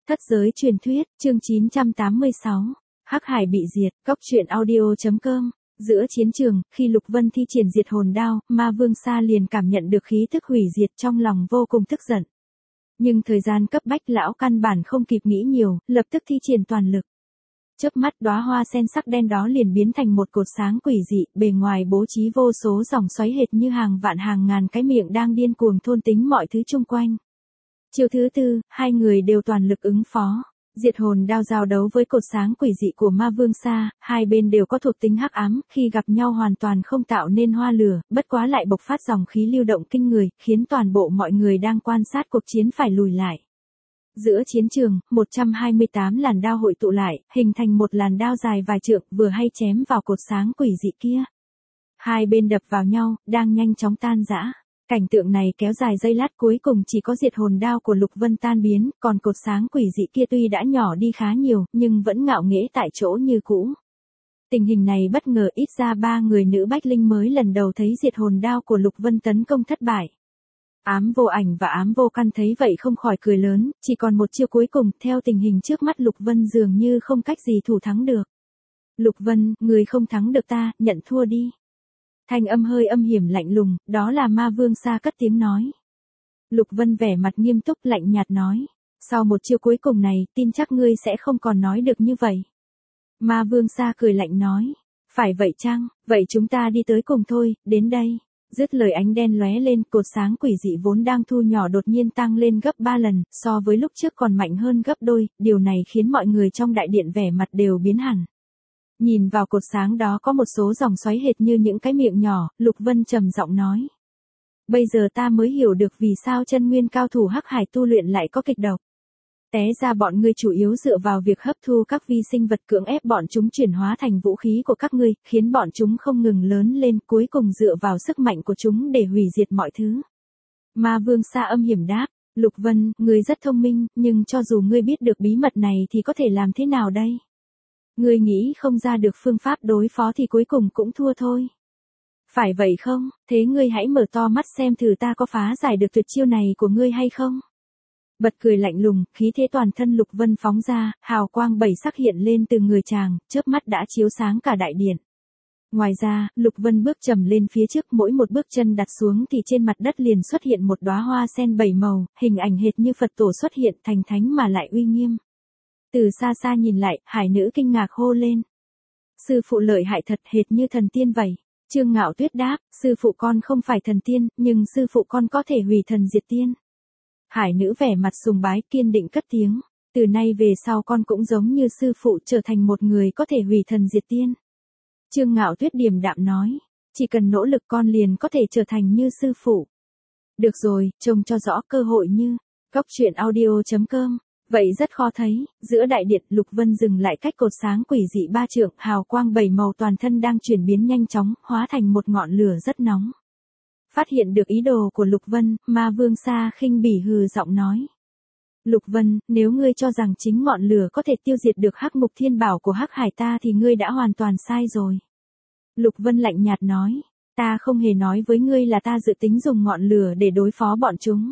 Thất giới truyền thuyết, chương 986. Hắc Hải bị diệt, Cốc truyện audio.com. Giữa chiến trường, khi Lục Vân thi triển diệt hồn đao, Ma Vương Sa liền cảm nhận được khí tức hủy diệt trong lòng vô cùng tức giận. Nhưng thời gian cấp bách lão căn bản không kịp nghĩ nhiều, lập tức thi triển toàn lực. Chớp mắt đóa hoa sen sắc đen đó liền biến thành một cột sáng quỷ dị, bề ngoài bố trí vô số dòng xoáy hệt như hàng vạn hàng ngàn cái miệng đang điên cuồng thôn tính mọi thứ chung quanh. Chiêu thứ tư, hai người đều toàn lực ứng phó. Diệt hồn đao giao đấu với cột sáng quỷ dị của Ma Vương Sa, hai bên đều có thuộc tính hắc ám, khi gặp nhau hoàn toàn không tạo nên hoa lửa, bất quá lại bộc phát dòng khí lưu động kinh người, khiến toàn bộ mọi người đang quan sát cuộc chiến phải lùi lại. Giữa chiến trường, 128 làn đao hội tụ lại, hình thành một làn đao dài vài trượng, vừa hay chém vào cột sáng quỷ dị kia. Hai bên đập vào nhau, đang nhanh chóng tan rã. Cảnh tượng này kéo dài giây lát, cuối cùng chỉ có diệt hồn đao của Lục Vân tan biến, còn cột sáng quỷ dị kia tuy đã nhỏ đi khá nhiều, nhưng vẫn ngạo nghễ tại chỗ như cũ. Tình hình này bất ngờ, ít ra ba người nữ bách linh mới lần đầu thấy diệt hồn đao của Lục Vân tấn công thất bại. Ám Vô Ảnh và Ám Vô Căn thấy vậy không khỏi cười lớn, chỉ còn một chiêu cuối cùng, theo tình hình trước mắt Lục Vân dường như không cách gì thủ thắng được. Lục Vân, người không thắng được ta, nhận thua đi. Thanh âm hơi âm hiểm lạnh lùng, đó là Ma Vương Sa cất tiếng nói. Lục Vân vẻ mặt nghiêm túc lạnh nhạt nói, sau một chiêu cuối cùng này, tin chắc ngươi sẽ không còn nói được như vậy. Ma Vương Sa cười lạnh nói, phải vậy chăng, vậy chúng ta đi tới cùng thôi, đến đây. Dứt lời ánh đen lóe lên, cột sáng quỷ dị vốn đang thu nhỏ đột nhiên tăng lên gấp 3 lần, so với lúc trước còn mạnh hơn gấp đôi, điều này khiến mọi người trong đại điện vẻ mặt đều biến hẳn. Nhìn vào cột sáng đó có một số dòng xoáy hệt như những cái miệng nhỏ, Lục Vân trầm giọng nói. Bây giờ ta mới hiểu được vì sao chân nguyên cao thủ Hắc Hải tu luyện lại có kịch độc. Té ra bọn ngươi chủ yếu dựa vào việc hấp thu các vi sinh vật, cưỡng ép bọn chúng chuyển hóa thành vũ khí của các ngươi, khiến bọn chúng không ngừng lớn lên, cuối cùng dựa vào sức mạnh của chúng để hủy diệt mọi thứ. Ma Vương Sa âm hiểm đáp, Lục Vân, ngươi rất thông minh, nhưng cho dù ngươi biết được bí mật này thì có thể làm thế nào đây? Ngươi nghĩ không ra được phương pháp đối phó thì cuối cùng cũng thua thôi. Phải vậy không? Thế ngươi hãy mở to mắt xem thử ta có phá giải được tuyệt chiêu này của ngươi hay không? Bật cười lạnh lùng, khí thế toàn thân Lục Vân phóng ra, hào quang bảy sắc hiện lên từ người chàng, chớp mắt đã chiếu sáng cả đại điện. Ngoài ra, Lục Vân bước chậm lên phía trước, mỗi một bước chân đặt xuống thì trên mặt đất liền xuất hiện một đóa hoa sen bảy màu, hình ảnh hệt như Phật tổ xuất hiện, thành thánh mà lại uy nghiêm. Từ xa xa nhìn lại, hải nữ kinh ngạc hô lên. Sư phụ lợi hại thật, hệt như thần tiên vậy. Trương Ngạo Tuyết đáp, sư phụ con không phải thần tiên, nhưng sư phụ con có thể hủy thần diệt tiên. Hải nữ vẻ mặt sùng bái kiên định cất tiếng. Từ nay về sau con cũng giống như sư phụ, trở thành một người có thể hủy thần diệt tiên. Trương Ngạo Tuyết điềm đạm nói, chỉ cần nỗ lực con liền có thể trở thành như sư phụ. Được rồi, trông cho rõ cơ hội như. Cốc truyện audio.com. Vậy rất khó thấy, giữa đại điện Lục Vân dừng lại cách cột sáng quỷ dị 3 trượng, hào quang 7 màu toàn thân đang chuyển biến nhanh chóng, hóa thành một ngọn lửa rất nóng. Phát hiện được ý đồ của Lục Vân, Ma Vương Sa khinh bỉ hừ giọng nói. Lục Vân, nếu ngươi cho rằng chính ngọn lửa có thể tiêu diệt được Hắc Ngục Thiên Bảo của Hắc Hải ta thì ngươi đã hoàn toàn sai rồi. Lục Vân lạnh nhạt nói, ta không hề nói với ngươi là ta dự tính dùng ngọn lửa để đối phó bọn chúng.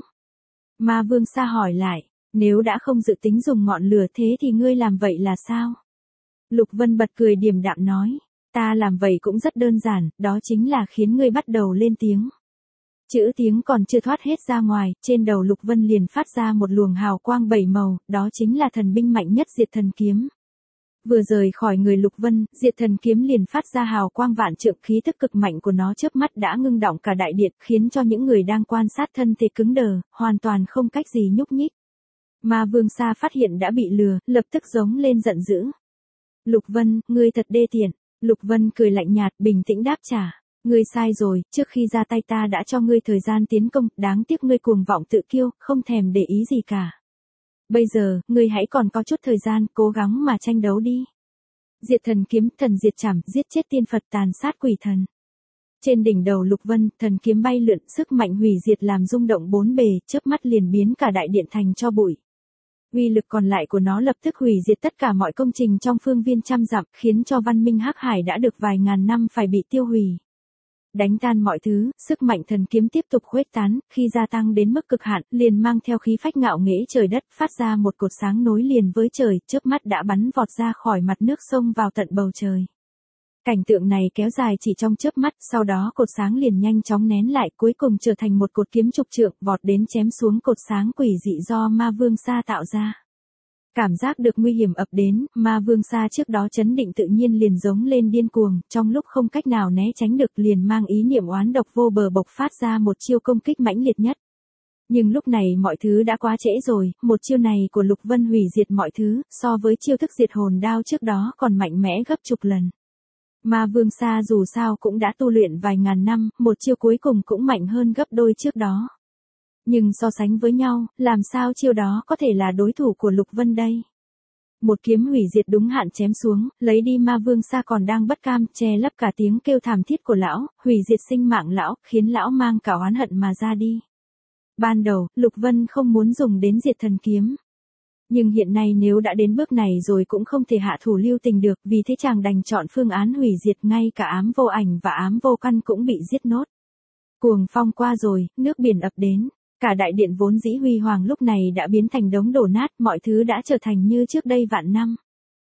Ma Vương Sa hỏi lại. Nếu đã không dự tính dùng ngọn lửa thế thì ngươi làm vậy là sao? Lục Vân bật cười điềm đạm nói, ta làm vậy cũng rất đơn giản, đó chính là khiến ngươi bắt đầu lên tiếng. Chữ tiếng còn chưa thoát hết ra ngoài, trên đầu Lục Vân liền phát ra một luồng hào quang 7 màu, đó chính là thần binh mạnh nhất Diệt Thần Kiếm. Vừa rời khỏi người Lục Vân, Diệt Thần Kiếm liền phát ra hào quang vạn trượng, khí tức cực mạnh của nó chớp mắt đã ngưng đọng cả đại điện, khiến cho những người đang quan sát thân thể cứng đờ, hoàn toàn không cách gì nhúc nhích. Ma Vương Sa phát hiện đã bị lừa, lập tức giống lên giận dữ. Lục Vân, ngươi thật đê tiện. Lục Vân cười lạnh nhạt, bình tĩnh đáp trả. Ngươi sai rồi, trước khi ra tay ta đã cho ngươi thời gian tiến công, đáng tiếc ngươi cuồng vọng tự kiêu, không thèm để ý gì cả. Bây giờ, ngươi hãy còn có chút thời gian, cố gắng mà tranh đấu đi. Diệt Thần Kiếm, thần diệt chảm, giết chết tiên Phật, tàn sát quỷ thần. Trên đỉnh đầu Lục Vân, thần kiếm bay lượn, sức mạnh hủy diệt làm rung động bốn bề, chớp mắt liền biến cả đại điện thành tro bụi. Uy lực còn lại của nó lập tức hủy diệt tất cả mọi công trình trong phương viên trăm dặm, khiến cho văn minh Hắc Hải đã được vài ngàn năm phải bị tiêu hủy. đánh tan mọi thứ, sức mạnh thần kiếm tiếp tục khuếch tán, khi gia tăng đến mức cực hạn, liền mang theo khí phách ngạo nghễ trời đất, phát ra một cột sáng nối liền với trời, chớp mắt đã bắn vọt ra khỏi mặt nước sông vào tận bầu trời. Cảnh tượng này kéo dài chỉ trong chớp mắt, sau đó cột sáng liền nhanh chóng nén lại, cuối cùng trở thành một cột kiếm chục trượng, vọt đến chém xuống cột sáng quỷ dị do Ma Vương Sa tạo ra. Cảm giác được nguy hiểm ập đến, Ma Vương Sa trước đó chấn định tự nhiên liền giống lên điên cuồng, trong lúc không cách nào né tránh được liền mang ý niệm oán độc vô bờ bộc phát ra một chiêu công kích mãnh liệt nhất. Nhưng lúc này mọi thứ đã quá trễ rồi, một chiêu này của Lục Vân hủy diệt mọi thứ, so với chiêu thức diệt hồn đao trước đó còn mạnh mẽ gấp chục lần. Ma Vương Sa dù sao cũng đã tu luyện vài ngàn năm, một chiêu cuối cùng cũng mạnh hơn gấp đôi trước đó. Nhưng so sánh với nhau, làm sao chiêu đó có thể là đối thủ của Lục Vân đây? Một kiếm hủy diệt đúng hạn chém xuống, lấy đi Ma Vương Sa còn đang bất cam, che lấp cả tiếng kêu thảm thiết của lão, hủy diệt sinh mạng lão, khiến lão mang cả oán hận mà ra đi. Ban đầu, Lục Vân không muốn dùng đến diệt thần kiếm. Nhưng hiện nay nếu đã đến bước này rồi cũng không thể hạ thủ lưu tình được, vì thế chàng đành chọn phương án hủy diệt, ngay cả ám vô ảnh và ám vô căn cũng bị giết nốt. Cuồng phong qua rồi, nước biển ập đến. Cả đại điện vốn dĩ huy hoàng lúc này đã biến thành đống đổ nát, mọi thứ đã trở thành như trước đây vạn năm.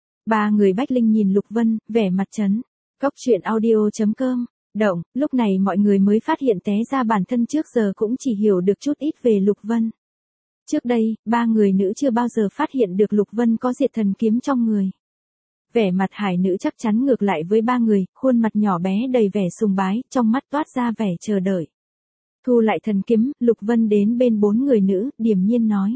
Ba người Bách Linh nhìn Lục Vân, vẻ mặt trấn. Cốc truyện audio.com, động, lúc này mọi người mới phát hiện té ra bản thân trước giờ cũng chỉ hiểu được chút ít về Lục Vân. Trước đây, ba người nữ chưa bao giờ phát hiện được Lục Vân có diệt thần kiếm trong người. Vẻ mặt hải nữ chắc chắn ngược lại với ba người, khuôn mặt nhỏ bé đầy vẻ sùng bái, trong mắt toát ra vẻ chờ đợi. Thu lại thần kiếm, Lục Vân đến bên bốn người nữ, điềm nhiên nói.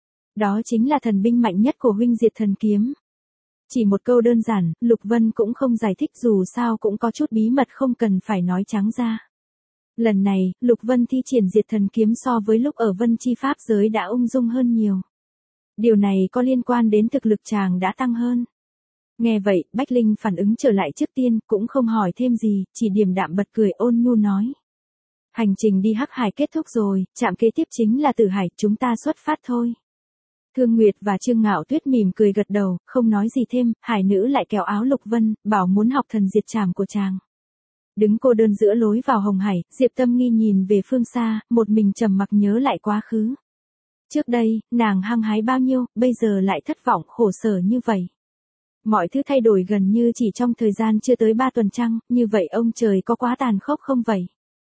Đó chính là thần binh mạnh nhất của huynh diệt thần kiếm. Chỉ một câu đơn giản, Lục Vân cũng không giải thích, dù sao cũng có chút bí mật không cần phải nói trắng ra. Lần này, Lục Vân thi triển diệt thần kiếm so với lúc ở Vân Chi Pháp giới đã ung dung hơn nhiều. Điều này có liên quan đến thực lực chàng đã tăng hơn. Nghe vậy, Bách Linh phản ứng trở lại trước tiên, cũng không hỏi thêm gì, chỉ điềm đạm bật cười ôn nhu nói. Hành trình đi Hắc Hải kết thúc rồi, trạm kế tiếp chính là Tử Hải, chúng ta xuất phát thôi. Thương Nguyệt và Trương Ngạo Tuyết mỉm cười gật đầu, không nói gì thêm, hải nữ lại kéo áo Lục Vân, bảo muốn học thần diệt trảm của chàng. Đứng cô đơn giữa lối vào Hồng Hải, Diệp Tâm Nghi nhìn về phương xa, một mình trầm mặc nhớ lại quá khứ. Trước đây, nàng hăng hái bao nhiêu, bây giờ lại thất vọng khổ sở như vậy. Mọi thứ thay đổi gần như chỉ trong thời gian chưa tới 3 tuần trăng, như vậy ông trời có quá tàn khốc không vậy?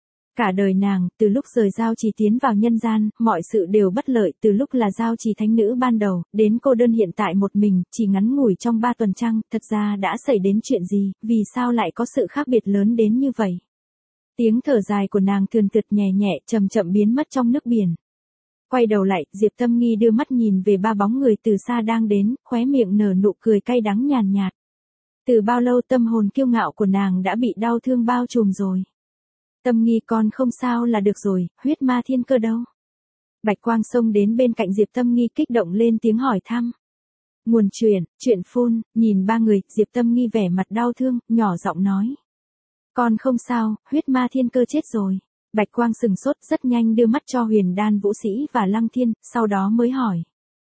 Cả đời nàng, từ lúc rời Giao Trì tiến vào nhân gian, mọi sự đều bất lợi, từ lúc là Giao Trì thánh nữ ban đầu, đến cô đơn hiện tại một mình, chỉ ngắn ngủi trong 3 tuần trăng, thật ra đã xảy đến chuyện gì, vì sao lại có sự khác biệt lớn đến như vậy? Tiếng thở dài của nàng thườn thượt nhẹ nhẹ, chậm chậm biến mất trong nước biển. Quay đầu lại, Diệp Tâm Nghi đưa mắt nhìn về ba bóng người từ xa đang đến, khóe miệng nở nụ cười cay đắng nhàn nhạt. Từ bao lâu tâm hồn kiêu ngạo của nàng đã bị đau thương bao trùm rồi. Tâm Nghi con không sao là được rồi, huyết ma thiên cơ đâu? Bạch Quang xông đến bên cạnh Diệp Tâm Nghi kích động lên tiếng hỏi thăm. Nguồn chuyện phun, nhìn ba người, Diệp Tâm Nghi vẻ mặt đau thương, nhỏ giọng nói. Con không sao, huyết ma thiên cơ chết rồi. Bạch Quang sừng sốt rất nhanh đưa mắt cho Huyền Đan Vũ Sĩ và Lăng Thiên, sau đó mới hỏi.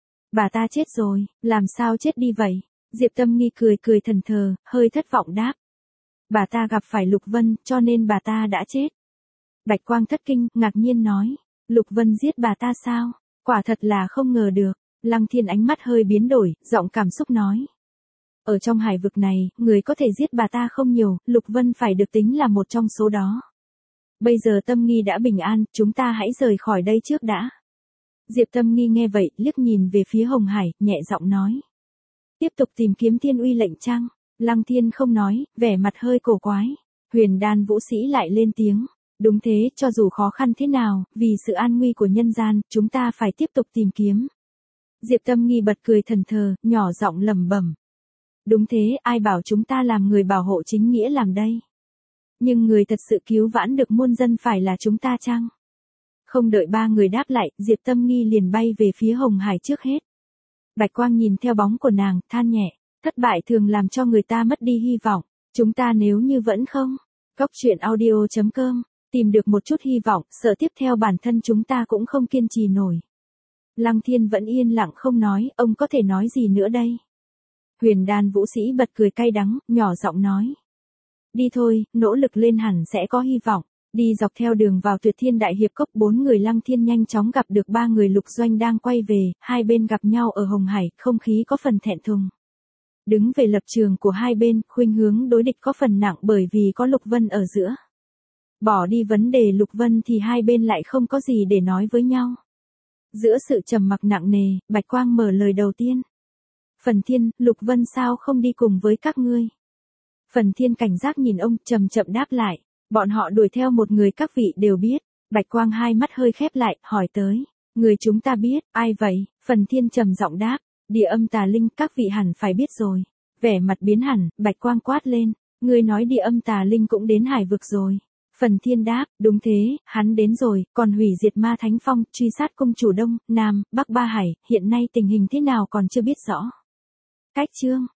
Bà ta chết rồi, làm sao chết đi vậy? Diệp Tâm Nghi cười thần thờ, hơi thất vọng đáp. Bà ta gặp phải Lục Vân, cho nên bà ta đã chết. Bạch Quang thất kinh, ngạc nhiên nói. Lục Vân giết bà ta sao? Quả thật là không ngờ được. Lăng Thiên ánh mắt hơi biến đổi, giọng cảm xúc nói. Ở trong hải vực này, người có thể giết bà ta không nhiều, Lục Vân phải được tính là một trong số đó. Bây giờ Tâm Nghi đã bình an, chúng ta hãy rời khỏi đây trước đã. Diệp Tâm Nghi nghe vậy, liếc nhìn về phía Hồng Hải, nhẹ giọng nói. Tiếp tục tìm kiếm Thiên Uy lệnh chăng? Lăng Thiên không nói, vẻ mặt hơi cổ quái. Huyền Đan Vũ Sĩ lại lên tiếng. Đúng thế, cho dù khó khăn thế nào, vì sự an nguy của nhân gian, chúng ta phải tiếp tục tìm kiếm. Diệp Tâm Nghi bật cười thần thờ, nhỏ giọng lẩm bẩm. Đúng thế, ai bảo chúng ta làm người bảo hộ chính nghĩa làm đây? Nhưng người thật sự cứu vãn được muôn dân phải là chúng ta chăng? Không đợi ba người đáp lại, Diệp Tâm Nghi liền bay về phía Hồng Hải trước hết. Bạch Quang nhìn theo bóng của nàng, than nhẹ. Thất bại thường làm cho người ta mất đi hy vọng. Chúng ta nếu như vẫn không. Cốc truyện audio.com. Tìm được một chút hy vọng, sợ tiếp theo bản thân chúng ta cũng không kiên trì nổi. Lăng Thiên vẫn yên lặng không nói, ông có thể nói gì nữa đây? Huyền Đan Vũ Sĩ bật cười cay đắng, nhỏ giọng nói. Đi thôi, nỗ lực lên hẳn sẽ có hy vọng. Đi dọc theo đường vào Tuyệt Thiên Đại Hiệp Cốc, 4 người Lăng Thiên nhanh chóng gặp được 3 người Lục Doanh đang quay về, hai bên gặp nhau ở Hồng Hải, không khí có phần thẹn thùng. Đứng về lập trường của hai bên, khuynh hướng đối địch có phần nặng bởi vì có Lục Vân ở giữa. Bỏ đi vấn đề Lục Vân thì hai bên lại không có gì để nói với nhau. Giữa sự trầm mặc nặng nề, Bạch Quang mở lời đầu tiên. Phần Thiên, Lục Vân sao không đi cùng với các ngươi? Phần Thiên cảnh giác nhìn ông, chậm chậm đáp lại. Bọn họ đuổi theo một người các vị đều biết. Bạch Quang hai mắt hơi khép lại, hỏi tới. Người chúng ta biết, ai vậy? Phần Thiên trầm giọng đáp. Địa Âm Tà Linh, các vị hẳn phải biết rồi. Vẻ mặt biến hẳn, Bạch Quang quát lên. Ngươi nói Địa Âm Tà Linh cũng đến Hải vực rồi. Phần Thiên đáp, đúng thế, hắn đến rồi, còn hủy diệt Ma Thánh Phong, truy sát cung chủ Đông, Nam, Bắc Ba Hải, hiện nay tình hình thế nào còn chưa biết rõ. Cách chương